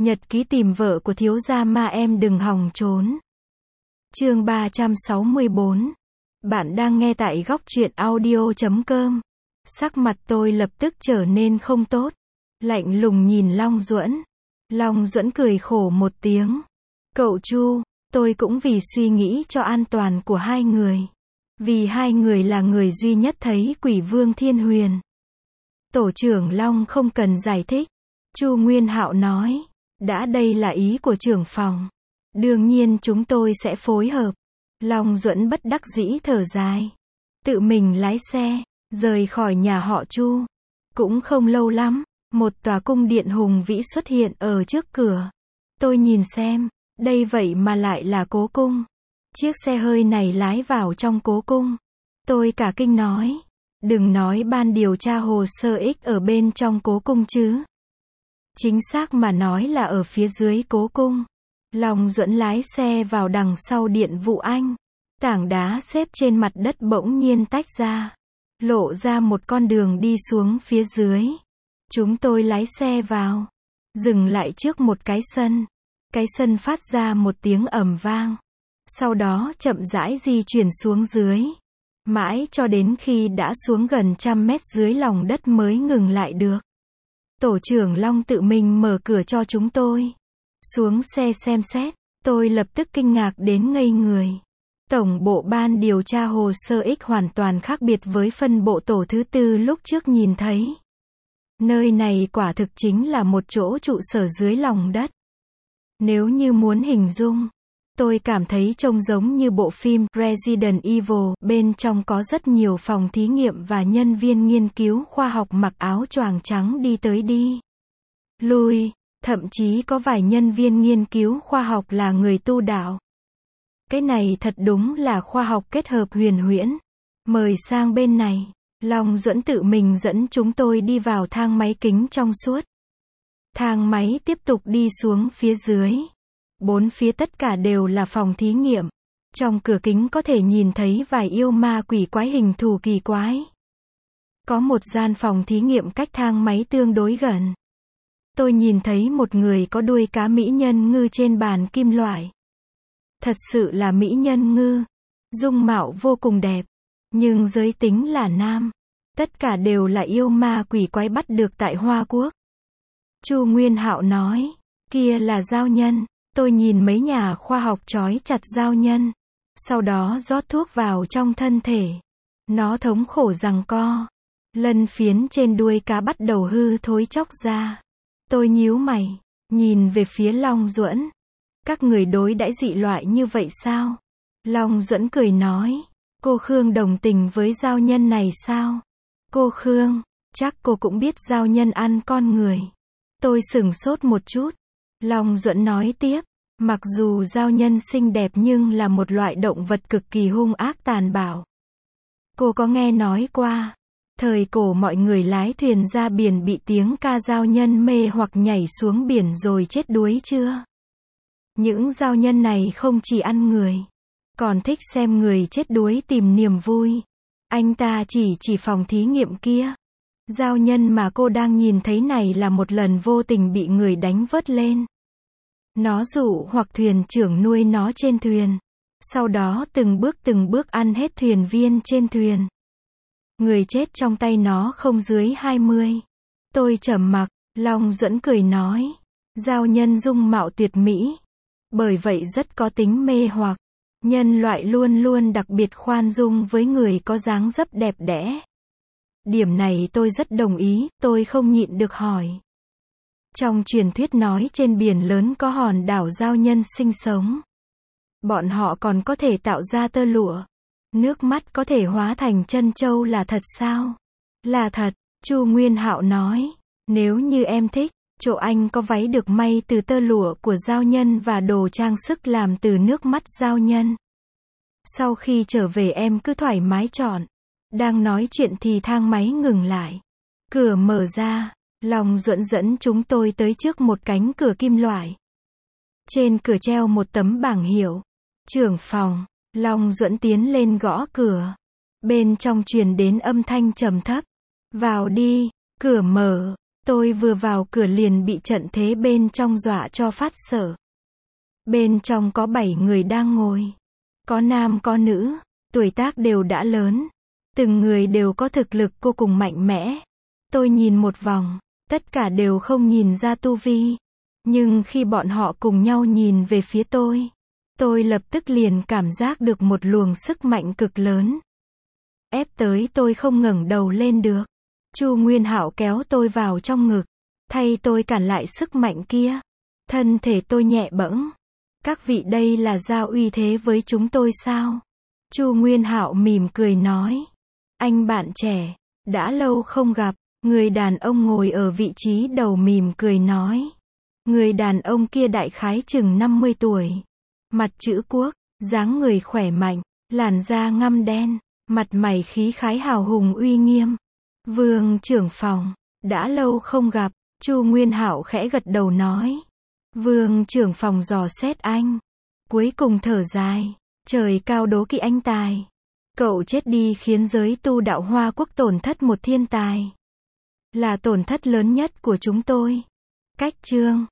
Nhật ký tìm vợ của thiếu gia ma em đừng hòng trốn. Chương 364. Bạn đang nghe tại góc truyện audio.com. Sắc mặt tôi lập tức trở nên không tốt. Lạnh lùng nhìn Long Duẫn. Long Duẫn cười khổ một tiếng. Cậu Chu, tôi cũng vì suy nghĩ cho an toàn của hai người. Vì hai người là người duy nhất thấy quỷ vương Thiên Huyền. Tổ trưởng Long không cần giải thích. Chu Nguyên Hạo nói. Đã đây là ý của trưởng phòng. Đương nhiên chúng tôi sẽ phối hợp. Long Duẫn bất đắc dĩ thở dài. Tự mình lái xe, rời khỏi nhà họ Chu. Cũng không lâu lắm, một tòa cung điện hùng vĩ xuất hiện ở trước cửa. Tôi nhìn xem, đây vậy mà lại là cố cung. Chiếc xe hơi này lái vào trong cố cung. Tôi cả kinh nói. Đừng nói ban điều tra hồ sơ X ở bên trong cố cung chứ. Chính xác mà nói là ở phía dưới cố cung. Long Duẫn lái xe vào đằng sau điện vụ Anh. Tảng đá xếp trên mặt đất bỗng nhiên tách ra. Lộ ra một con đường đi xuống phía dưới. Chúng tôi lái xe vào. Dừng lại trước một cái sân. Cái sân phát ra một tiếng ầm vang. Sau đó chậm rãi di chuyển xuống dưới. Mãi cho đến khi đã xuống gần 100 mét dưới lòng đất mới ngừng lại được. Tổ trưởng Long tự mình mở cửa cho chúng tôi. Xuống xe xem xét, tôi lập tức kinh ngạc đến ngây người. Tổng bộ ban điều tra hồ sơ X hoàn toàn khác biệt với phân bộ tổ thứ tư lúc trước nhìn thấy. Nơi này quả thực chính là một chỗ trụ sở dưới lòng đất. Nếu như muốn hình dung, tôi cảm thấy trông giống như bộ phim Resident Evil, bên trong có rất nhiều phòng thí nghiệm và nhân viên nghiên cứu khoa học mặc áo choàng trắng đi tới đi lui, thậm chí có vài nhân viên nghiên cứu khoa học là người tu đạo. Cái này thật đúng là khoa học kết hợp huyền huyễn. Mời sang bên này. Long Duẫn tự mình dẫn chúng tôi đi vào thang máy kính trong suốt. Thang máy tiếp tục đi xuống phía dưới. Bốn phía tất cả đều là phòng thí nghiệm. Trong cửa kính có thể nhìn thấy vài yêu ma quỷ quái hình thù kỳ quái. Có một gian phòng thí nghiệm cách thang máy tương đối gần. Tôi nhìn thấy một người có đuôi cá mỹ nhân ngư trên bàn kim loại. Thật sự là mỹ nhân ngư. Dung mạo vô cùng đẹp. Nhưng giới tính là nam. Tất cả đều là yêu ma quỷ quái bắt được tại Hoa Quốc. Chu Nguyên Hạo nói. Kia là giao nhân. Tôi nhìn mấy nhà khoa học trói chặt giao nhân. Sau đó rót thuốc vào trong thân thể. Nó thống khổ giằng co. Lân phiến trên đuôi cá bắt đầu hư thối chóc ra. Tôi nhíu mày. Nhìn về phía Long Duẫn. Các người đối đãi dị loại như vậy sao? Long Duẫn cười nói. Cô Khương đồng tình với giao nhân này sao? Cô Khương, chắc cô cũng biết giao nhân ăn con người. Tôi sửng sốt một chút. Long Duẫn nói tiếp. Mặc dù giao nhân xinh đẹp nhưng là một loại động vật cực kỳ hung ác tàn bạo. Cô có nghe nói qua, thời cổ mọi người lái thuyền ra biển bị tiếng ca giao nhân mê hoặc nhảy xuống biển rồi chết đuối chưa? Những giao nhân này không chỉ ăn người, còn thích xem người chết đuối tìm niềm vui. Anh ta chỉ phòng thí nghiệm kia. Giao nhân mà cô đang nhìn thấy này là một lần vô tình bị người đánh vớt lên. Nó dụ hoặc thuyền trưởng nuôi nó trên thuyền. Sau đó từng bước ăn hết thuyền viên trên thuyền. Người chết trong tay nó không dưới 20. Tôi trầm mặc. Long Duẫn cười nói. Giao nhân dung mạo tuyệt mỹ. Bởi vậy rất có tính mê hoặc. Nhân loại luôn luôn đặc biệt khoan dung với người có dáng dấp đẹp đẽ. Điểm này tôi rất đồng ý, tôi không nhịn được hỏi. Trong truyền thuyết nói trên biển lớn có hòn đảo giao nhân sinh sống. Bọn họ còn có thể tạo ra tơ lụa. Nước mắt có thể hóa thành trân châu là thật sao? Là thật, Chu Nguyên Hạo nói. Nếu như em thích, chỗ anh có váy được may từ tơ lụa của giao nhân và đồ trang sức làm từ nước mắt giao nhân. Sau khi trở về em cứ thoải mái chọn. Đang nói chuyện thì thang máy ngừng lại. Cửa mở ra. Long Duẫn dẫn chúng tôi tới trước một cánh cửa kim loại. Trên cửa treo một tấm bảng hiệu. Trưởng phòng. Long Duẫn tiến lên gõ cửa. Bên trong truyền đến âm thanh trầm thấp. Vào đi. Cửa mở. Tôi vừa vào cửa liền bị trận thế bên trong dọa cho phát sợ. Bên trong có 7 người đang ngồi. Có nam có nữ, tuổi tác đều đã lớn. Từng người đều có thực lực vô cùng mạnh mẽ. Tôi nhìn một vòng, tất cả đều không nhìn ra tu vi. Nhưng khi bọn họ cùng nhau nhìn về phía tôi lập tức liền cảm giác được một luồng sức mạnh cực lớn. Ép tới tôi không ngẩng đầu lên được. Chu Nguyên Hạo kéo tôi vào trong ngực, thay tôi cản lại sức mạnh kia. Thân thể tôi nhẹ bẫng. Các vị đây là giao uy thế với chúng tôi sao? Chu Nguyên Hạo mỉm cười nói. Anh bạn trẻ, đã lâu không gặp. Người đàn ông ngồi ở vị trí đầu mỉm cười nói. Người đàn ông kia đại khái chừng 50 tuổi. Mặt chữ quốc, dáng người khỏe mạnh, làn da ngăm đen, mặt mày khí khái hào hùng uy nghiêm. Vương trưởng phòng, đã lâu không gặp. Chu Nguyên Hạo khẽ gật đầu nói. Vương trưởng phòng dò xét anh. Cuối cùng thở dài. Trời cao đố kỵ anh tài. Cậu chết đi khiến giới tu đạo Hoa Quốc tổn thất một thiên tài. Là tổn thất lớn nhất của chúng tôi. Cách chương